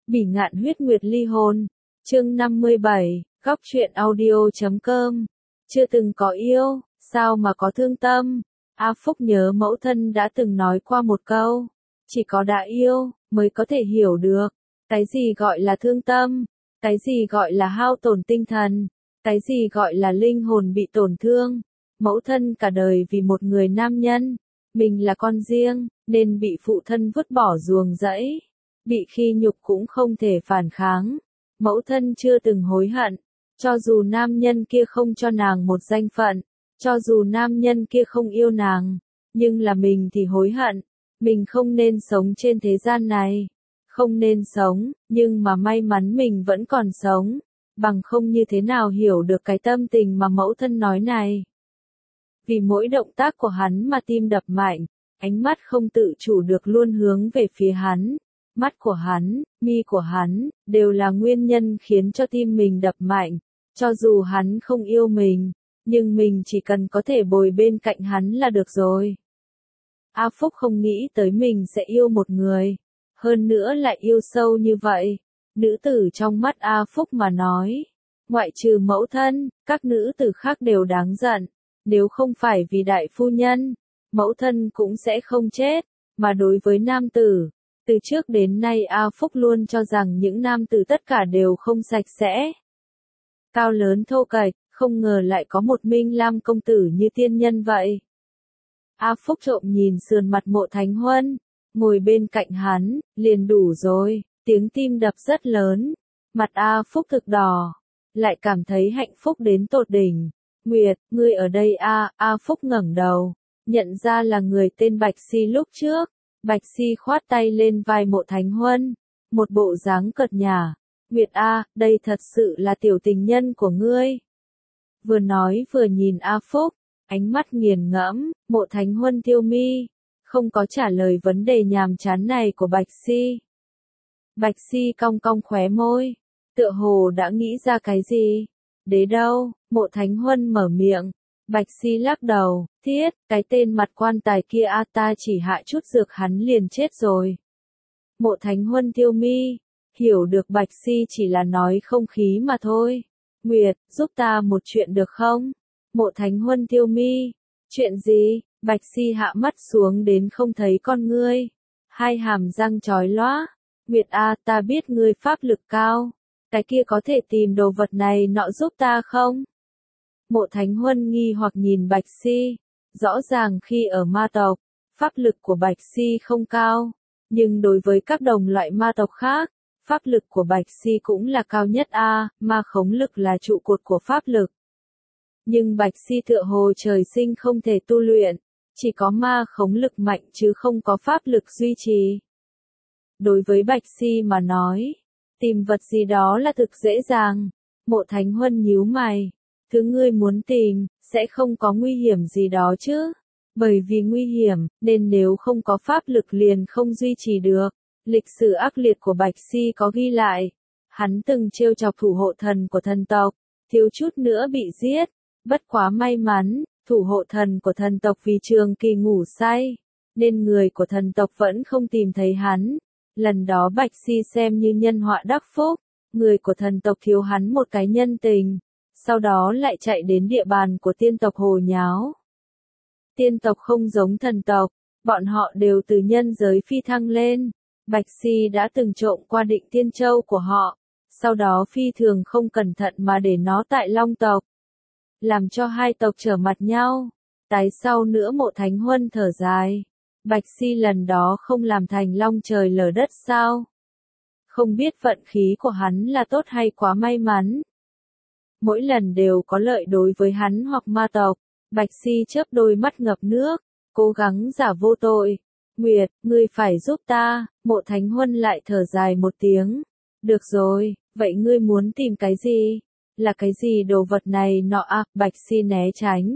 Bỉ ngạn huyết nguyệt ly hôn. Chương 57, góc truyện audio.com. Chưa từng có yêu, sao mà có thương tâm? A Phúc nhớ mẫu thân đã từng nói qua một câu, chỉ có đã yêu mới có thể hiểu được cái gì gọi là thương tâm, cái gì gọi là hao tổn tinh thần, cái gì gọi là linh hồn bị tổn thương. Mẫu thân cả đời vì một người nam nhân, mình là con riêng, nên bị phụ thân vứt bỏ ruồng rẫy, bị khi nhục cũng không thể phản kháng. Mẫu thân chưa từng hối hận, cho dù nam nhân kia không cho nàng một danh phận, cho dù nam nhân kia không yêu nàng, nhưng là mình thì hối hận, mình không nên sống trên thế gian này, không nên sống, nhưng mà may mắn mình vẫn còn sống, bằng không như thế nào hiểu được cái tâm tình mà mẫu thân nói này. Vì mỗi động tác của hắn mà tim đập mạnh, ánh mắt không tự chủ được luôn hướng về phía hắn. Mắt của hắn, mi của hắn, đều là nguyên nhân khiến cho tim mình đập mạnh. Cho dù hắn không yêu mình, nhưng mình chỉ cần có thể bồi bên cạnh hắn là được rồi. A Phúc không nghĩ tới mình sẽ yêu một người, hơn nữa lại yêu sâu như vậy. Nữ tử trong mắt A Phúc mà nói, ngoại trừ mẫu thân, các nữ tử khác đều đáng giận. Nếu không phải vì đại phu nhân, mẫu thân cũng sẽ không chết, mà đối với nam tử, từ trước đến nay A Phúc luôn cho rằng những nam tử tất cả đều không sạch sẽ. Cao lớn thô kệch, không ngờ lại có một Minh Lam công tử như tiên nhân vậy. A Phúc trộm nhìn sườn mặt Mộ Thánh Huân, ngồi bên cạnh hắn, liền đủ rồi, tiếng tim đập rất lớn, mặt A Phúc thực đỏ, lại cảm thấy hạnh phúc đến tột đỉnh. Nguyệt, ngươi ở đây a? A Phúc ngẩng đầu, nhận ra là người tên Bạch Si lúc trước. Bạch Si khoát tay lên vai Mộ Thánh Huân, một bộ dáng cợt nhả. Nguyệt a, đây thật sự là tiểu tình nhân của ngươi. Vừa nói vừa nhìn A Phúc, ánh mắt nghiền ngẫm. Mộ Thánh Huân tiêu mi, không có trả lời vấn đề nhàm chán này của Bạch Si. Bạch Si cong cong khóe môi, tựa hồ đã nghĩ ra cái gì. Đế đâu? Mộ Thánh Huân mở miệng. Bạch Si lắc đầu, thiết, cái tên mặt quan tài kia a, ta chỉ hạ chút dược hắn liền chết rồi. Mộ Thánh Huân tiêu mi, hiểu được Bạch Si chỉ là nói không khí mà thôi. Nguyệt, giúp ta một chuyện được không? Mộ Thánh Huân tiêu mi, chuyện gì? Bạch Si hạ mắt xuống đến không thấy con ngươi, hai hàm răng chói lóa. Nguyệt a, ta biết ngươi pháp lực cao. Cái kia có thể tìm đồ vật này nọ giúp ta không? Mộ Thánh Huân nghi hoặc nhìn Bạch Si, rõ ràng khi ở ma tộc, pháp lực của Bạch Si không cao, nhưng đối với các đồng loại ma tộc khác, pháp lực của Bạch Si cũng là cao nhất a, ma khống lực là trụ cột của pháp lực. Nhưng Bạch Si tựa hồ trời sinh không thể tu luyện, chỉ có ma khống lực mạnh chứ không có pháp lực duy trì. Đối với Bạch Si mà nói, tìm vật gì đó là thực dễ dàng. Mộ Thánh Huân nhíu mày. Thứ ngươi muốn tìm, sẽ không có nguy hiểm gì đó chứ. Bởi vì nguy hiểm, nên nếu không có pháp lực liền không duy trì được. Lịch sử ác liệt của Bạch Si có ghi lại. Hắn từng trêu chọc thủ hộ thần của thần tộc, thiếu chút nữa bị giết. Bất quá may mắn, thủ hộ thần của thần tộc vì trường kỳ ngủ say, nên người của thần tộc vẫn không tìm thấy hắn. Lần đó Bạch Si xem như nhân họa đắc phúc, người của thần tộc thiếu hắn một cái nhân tình, sau đó lại chạy đến địa bàn của tiên tộc hồ nháo. Tiên tộc không giống thần tộc, bọn họ đều từ nhân giới phi thăng lên. Bạch Si đã từng trộm qua Định Tiên Châu của họ, sau đó phi thường không cẩn thận mà để nó tại Long tộc, làm cho hai tộc trở mặt nhau. Tái sau nữa Mộ Thánh Huân thở dài. Bạch Si lần đó không làm thành long trời lở đất sao? Không biết vận khí của hắn là tốt hay quá may mắn. Mỗi lần đều có lợi đối với hắn hoặc ma tộc. Bạch Si chớp đôi mắt ngập nước, cố gắng giả vô tội. Nguyệt, ngươi phải giúp ta. Mộ Thánh Huân lại thở dài một tiếng. Được rồi, vậy ngươi muốn tìm cái gì? Là cái gì đồ vật này nọ à? Bạch Si né tránh.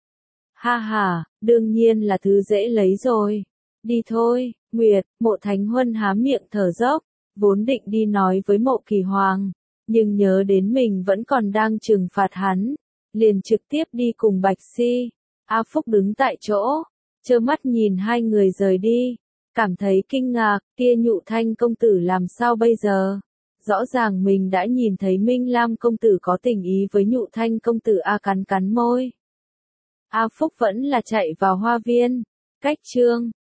Ha ha, đương nhiên là thứ dễ lấy rồi. Đi thôi, Nguyệt. Mộ Thánh Huân há miệng thở dốc, vốn định đi nói với Mộ Kỳ Hoàng, nhưng nhớ đến mình vẫn còn đang trừng phạt hắn, liền trực tiếp đi cùng Bạch Si. A Phúc đứng tại chỗ, trơ mắt nhìn hai người rời đi, cảm thấy kinh ngạc, kia Nhụ Thanh công tử làm sao bây giờ? Rõ ràng mình đã nhìn thấy Minh Lam công tử có tình ý với Nhụ Thanh công tử. A cắn cắn môi. A Phúc vẫn là chạy vào hoa viên. Cách chương